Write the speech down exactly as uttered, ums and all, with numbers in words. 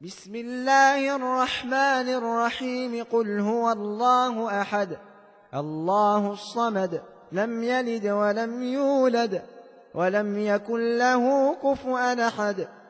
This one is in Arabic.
بسم الله الرحمن الرحيم قل هو الله أحد الله الصمد لم يلد ولم يولد ولم يكن له كفوا أحد